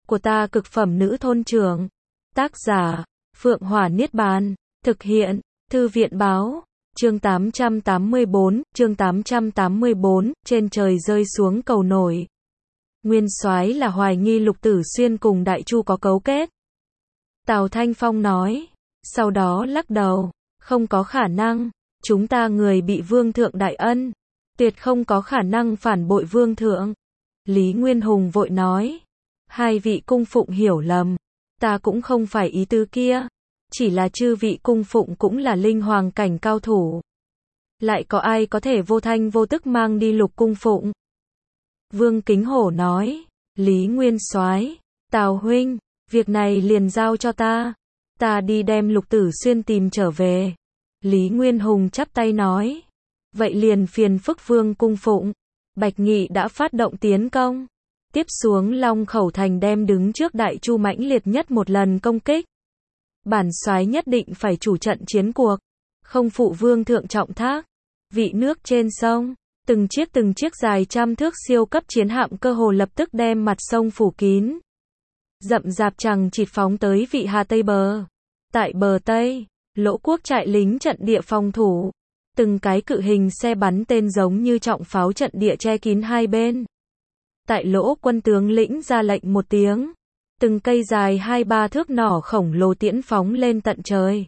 của ta cực phẩm nữ thôn trưởng. Tác giả, Phượng Hỏa Niết Bàn. Thực hiện, Thư viện báo. Chương 884, trên trời rơi xuống cầu nổi. Nguyên soái là hoài nghi Lục Tử Xuyên cùng Đại Chu có cấu kết. Tào Thanh Phong nói, sau đó lắc đầu, không có khả năng, chúng ta người bị vương thượng đại ân, tuyệt không có khả năng phản bội vương thượng. Lý Nguyên Hùng vội nói, hai vị cung phụng hiểu lầm, ta cũng không phải ý tứ kia, chỉ là chư vị cung phụng cũng là linh hoàng cảnh cao thủ. Lại có ai có thể vô thanh vô tức mang đi Lục cung phụng? Vương Kính Hổ nói, Lý Nguyên soái, Tào huynh, việc này liền giao cho ta đi đem Lục Tử Xuyên tìm trở về. Lý Nguyên Hùng chắp tay nói, vậy liền phiền phức Vương cung phụng. Bạch Nghị đã phát động tiến công, tiếp xuống Long Khẩu thành đem đứng trước Đại Chu mãnh liệt nhất một lần công kích. Bản soái nhất định phải chủ trận chiến cuộc, không phụ vương thượng trọng thác. Vị nước trên sông, từng chiếc dài trăm thước siêu cấp chiến hạm cơ hồ lập tức đem mặt sông phủ kín. Rậm rạp chằng chịt phóng tới vị Hà Tây bờ. Tại bờ Tây, Lỗ quốc trại lính trận địa phòng thủ, từng cái cự hình xe bắn tên giống như trọng pháo trận địa che kín hai bên. Tại Lỗ quân tướng lĩnh ra lệnh một tiếng, từng cây dài 2-3 thước nỏ khổng lồ tiễn phóng lên tận trời,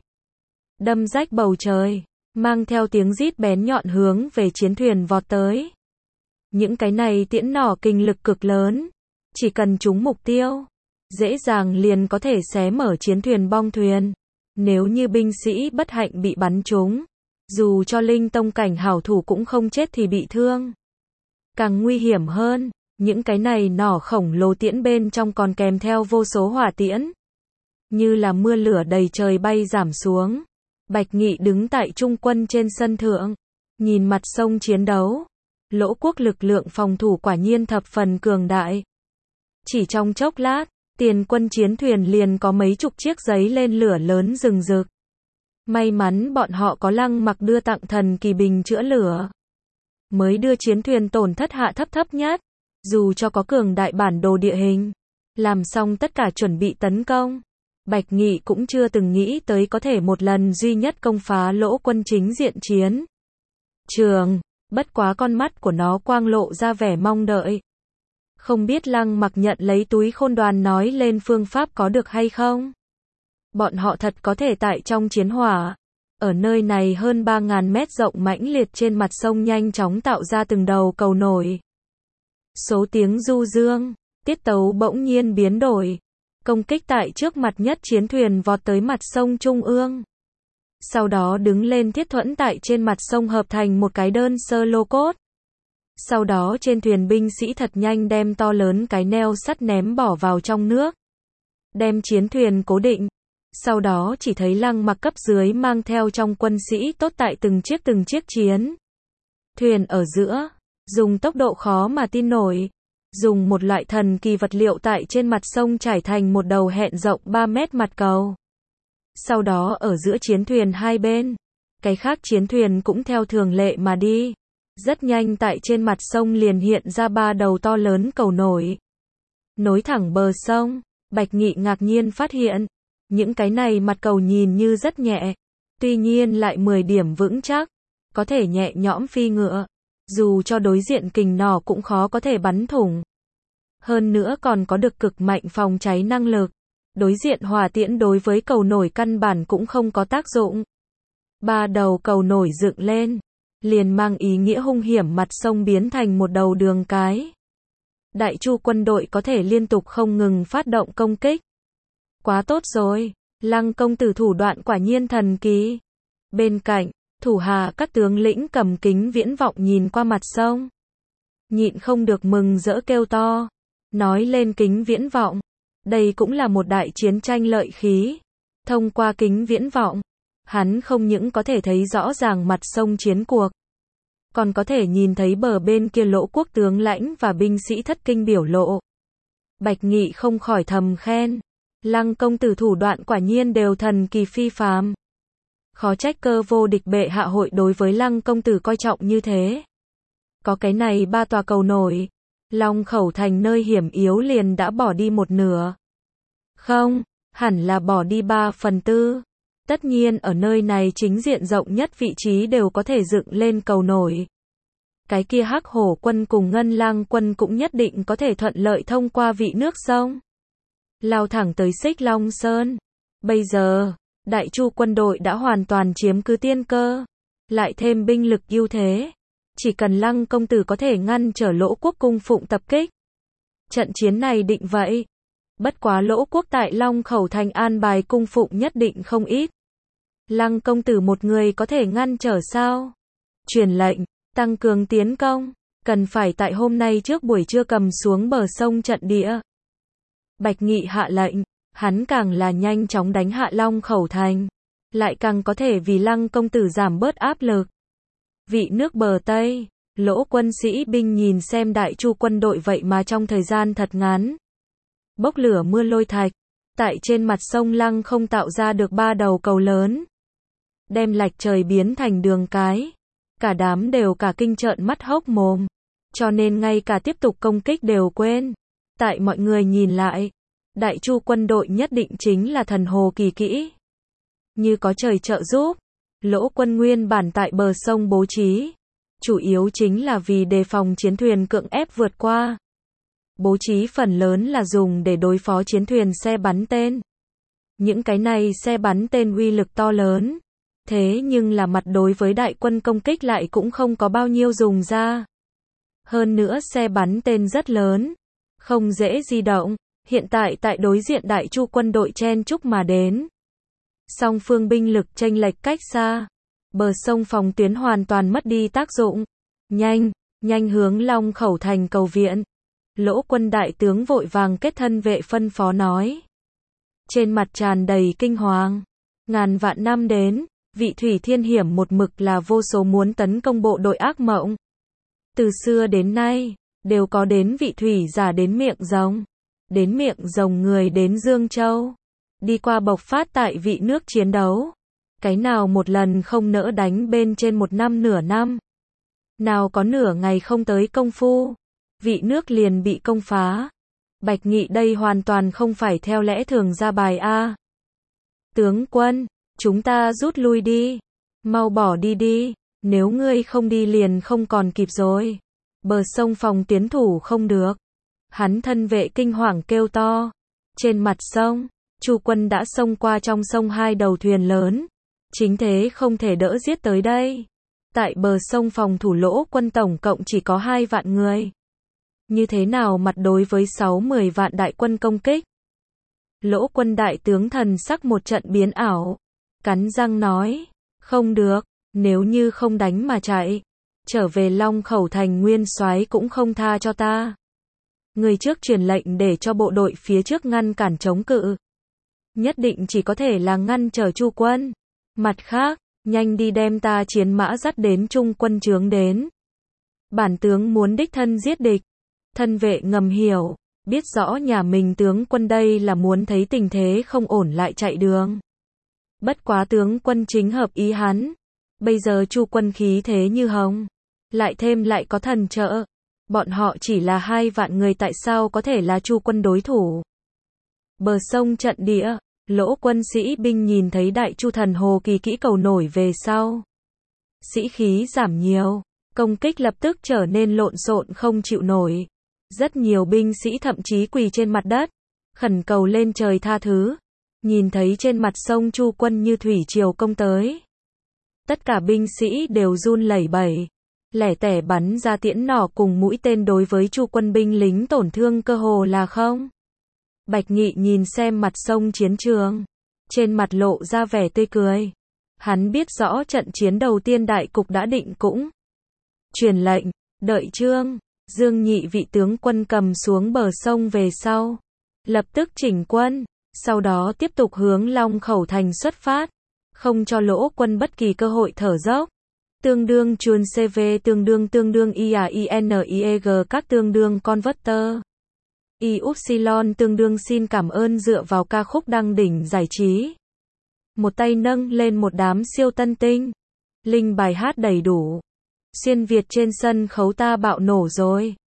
đâm rách bầu trời, mang theo tiếng rít bén nhọn hướng về chiến thuyền vọt tới. Những cái này tiễn nỏ kinh lực cực lớn, chỉ cần trúng mục tiêu, dễ dàng liền có thể xé mở chiến thuyền bong thuyền. Nếu như binh sĩ bất hạnh bị bắn trúng, dù cho linh tông cảnh hảo thủ cũng không chết thì bị thương. Càng nguy hiểm hơn, những cái này nỏ khổng lồ tiễn bên trong còn kèm theo vô số hỏa tiễn, như là mưa lửa đầy trời bay giảm xuống. Bạch Nghị đứng tại trung quân trên sân thượng, nhìn mặt sông chiến đấu. Lỗ quốc lực lượng phòng thủ quả nhiên thập phần cường đại. Chỉ trong chốc lát, tiền quân chiến thuyền liền có mấy chục chiếc giấy lên lửa lớn rừng rực. May mắn bọn họ có Lăng Mặc đưa tặng thần kỳ bình chữa lửa, mới đưa chiến thuyền tổn thất hạ thấp nhất. Dù cho có cường đại bản đồ địa hình, làm xong tất cả chuẩn bị tấn công, Bạch Nghị cũng chưa từng nghĩ tới có thể một lần duy nhất công phá Lỗ quân chính diện chiến trường. Bất quá con mắt của nó quang lộ ra vẻ mong đợi. Không biết Lăng Mặc nhận lấy túi khôn đoàn nói lên phương pháp có được hay không? Bọn họ thật có thể tại trong chiến hỏa, ở nơi này hơn 3.000 mét rộng mãnh liệt trên mặt sông nhanh chóng tạo ra từng đầu cầu nổi. Số tiếng du dương, tiết tấu bỗng nhiên biến đổi. Công kích tại trước mặt nhất chiến thuyền vọt tới mặt sông trung ương. Sau đó đứng lên thiết thuẫn tại trên mặt sông hợp thành một cái đơn sơ lô cốt. Sau đó trên thuyền binh sĩ thật nhanh đem to lớn cái neo sắt ném bỏ vào trong nước, đem chiến thuyền cố định. Sau đó chỉ thấy Lăng Mặc cấp dưới mang theo trong quân sĩ tốt tại từng chiếc chiến thuyền ở giữa, dùng tốc độ khó mà tin nổi, dùng một loại thần kỳ vật liệu tại trên mặt sông trải thành một đầu hẹn rộng 3 mét mặt cầu. Sau đó ở giữa chiến thuyền hai bên, cái khác chiến thuyền cũng theo thường lệ mà đi. Rất nhanh tại trên mặt sông liền hiện ra 3 đầu to lớn cầu nổi, nối thẳng bờ sông. Bạch Nghị ngạc nhiên phát hiện, những cái này mặt cầu nhìn như rất nhẹ, tuy nhiên lại 10 điểm vững chắc, có thể nhẹ nhõm phi ngựa. Dù cho đối diện kình nỏ cũng khó có thể bắn thủng. Hơn nữa còn có được cực mạnh phòng cháy năng lực. Đối diện hỏa tiễn đối với cầu nổi căn bản cũng không có tác dụng. 3 đầu cầu nổi dựng lên, liền mang ý nghĩa hung hiểm mặt sông biến thành một đầu đường cái. Đại Chu quân đội có thể liên tục không ngừng phát động công kích. Quá tốt rồi, Lăng công tử thủ đoạn quả nhiên thần kỳ. Bên cạnh, thủ hạ các tướng lĩnh cầm kính viễn vọng nhìn qua mặt sông, nhịn không được mừng rỡ kêu to, nói lên kính viễn vọng, đây cũng là một đại chiến tranh lợi khí. Thông qua kính viễn vọng, hắn không những có thể thấy rõ ràng mặt sông chiến cuộc, còn có thể nhìn thấy bờ bên kia Lỗ quốc tướng lãnh và binh sĩ thất kinh biểu lộ. Bạch Nghị không khỏi thầm khen, Lăng công tử thủ đoạn quả nhiên đều thần kỳ phi phàm. Khó trách Cơ vô địch bệ hạ hội đối với Lăng công tử coi trọng như thế. Có cái này 3 tòa cầu nổi, Long Khẩu thành nơi hiểm yếu liền đã bỏ đi một nửa. Không, hẳn là bỏ đi 3/4. Tất nhiên ở nơi này chính diện rộng nhất vị trí đều có thể dựng lên cầu nổi. Cái kia Hắc Hổ quân cùng Ngân Lang quân cũng nhất định có thể thuận lợi thông qua vị nước sông, lao thẳng tới Xích Long Sơn. Bây giờ, Đại Chu quân đội đã hoàn toàn chiếm cứ tiên cơ, lại thêm binh lực ưu thế. Chỉ cần Lăng công tử có thể ngăn trở Lỗ quốc cung phụng tập kích, trận chiến này định vậy. Bất quá Lỗ quốc tại Long Khẩu thành an bài cung phụng nhất định không ít. Lăng công tử một người có thể ngăn trở sao? Truyền lệnh, tăng cường tiến công, cần phải tại hôm nay trước buổi trưa cầm xuống bờ sông trận địa. Bạch Nghị hạ lệnh, hắn càng là nhanh chóng đánh hạ Long Khẩu thành, lại càng có thể vì Lăng công tử giảm bớt áp lực. Vị nước bờ Tây, Lỗ quân sĩ binh nhìn xem Đại Chu quân đội vậy mà trong thời gian thật ngắn, bốc lửa mưa lôi thạch, tại trên mặt sông Lăng không tạo ra được 3 đầu cầu lớn, đem lạch trời biến thành đường cái. Cả đám đều cả kinh trợn mắt hốc mồm, cho nên ngay cả tiếp tục công kích đều quên. Tại mọi người nhìn lại, Đại Chu quân đội nhất định chính là thần hồ kỳ kỹ. Như có trời trợ giúp, Lỗ quân nguyên bản tại bờ sông bố trí, chủ yếu chính là vì đề phòng chiến thuyền cưỡng ép vượt qua. Bố trí phần lớn là dùng để đối phó chiến thuyền xe bắn tên. Những cái này xe bắn tên uy lực to lớn, thế nhưng là mặt đối với đại quân công kích lại cũng không có bao nhiêu dùng ra. Hơn nữa xe bắn tên rất lớn, không dễ di động, hiện tại tại đối diện Đại Chu quân đội chen chúc mà đến. Song phương binh lực chênh lệch cách xa, bờ sông phòng tuyến hoàn toàn mất đi tác dụng. Nhanh hướng Long Khẩu thành cầu viện. Lỗ quân đại tướng vội vàng kết thân vệ phân phó nói. Trên mặt tràn đầy kinh hoàng. Ngàn vạn năm đến, vị thủy thiên hiểm một mực là vô số muốn tấn công bộ đội ác mộng. Từ xưa đến nay, đều có đến vị thủy giả đến miệng rồng. Đến miệng rồng người đến Dương Châu. Đi qua bộc phát tại vị nước chiến đấu. Cái nào một lần không nỡ đánh bên trên 1 năm nửa năm. Nào có nửa ngày không tới công phu, vị nước liền bị công phá. Bạch Nghị đây hoàn toàn không phải theo lẽ thường ra bài a. Tướng quân, chúng ta rút lui đi. Mau bỏ đi đi, nếu ngươi không đi liền không còn kịp rồi. Bờ sông phòng tiến thủ không được. Hắn thân vệ kinh hoàng kêu to. Trên mặt sông, Chu quân đã xông qua trong sông 2 đầu thuyền lớn. Chính thế không thể đỡ giết tới đây. Tại bờ sông phòng thủ Lỗ quân tổng cộng chỉ có 2 vạn người. Như thế nào mặt đối với 6-10 vạn đại quân công kích? Lỗ quân đại tướng thần sắc một trận biến ảo. Cắn răng nói, không được, nếu như không đánh mà chạy, trở về Long Khẩu thành nguyên soái cũng không tha cho ta. Người trước truyền lệnh để cho bộ đội phía trước ngăn cản chống cự. Nhất định chỉ có thể là ngăn trở Chu quân. Mặt khác, nhanh đi đem ta chiến mã dắt đến Trung quân trướng đến. Bản tướng muốn đích thân giết địch. Thân vệ ngầm hiểu, biết rõ nhà mình tướng quân đây là muốn thấy tình thế không ổn lại chạy đường. Bất quá tướng quân chính hợp ý hắn. Bây giờ Chu quân khí thế như hồng, lại thêm lại có thần trợ. Bọn họ chỉ là 2 vạn người tại sao có thể là Chu quân đối thủ. Bờ sông trận địa, Lỗ quân sĩ binh nhìn thấy Đại Chu thần hồ kỳ kỹ cầu nổi về sau. Sĩ khí giảm nhiều, công kích lập tức trở nên lộn xộn không chịu nổi. Rất nhiều binh sĩ thậm chí quỳ trên mặt đất, khẩn cầu lên trời tha thứ. Nhìn thấy trên mặt sông Chu quân như thủy triều công tới. Tất cả binh sĩ đều run lẩy bẩy, lẻ tẻ bắn ra tiễn nỏ cùng mũi tên đối với Chu quân binh lính tổn thương cơ hồ là không. Bạch Nghị nhìn xem mặt sông chiến trường, trên mặt lộ ra vẻ tươi cười. Hắn biết rõ trận chiến đầu tiên đại cục đã định cũng. Truyền lệnh, đợi Trương, Dương nhị vị tướng quân cầm xuống bờ sông về sau. Lập tức chỉnh quân, sau đó tiếp tục hướng Long Khẩu thành xuất phát. Không cho Lỗ quân bất kỳ cơ hội thở dốc. Tương đương chuồn CV tương đương IAINIEG các tương đương converter. Y-Upsilon tương đương xin cảm ơn dựa vào ca khúc đăng đỉnh giải trí. Một tay nâng lên một đám siêu tân tinh. Linh bài hát đầy đủ. Xuyên Việt trên sân khấu ta bạo nổ rồi.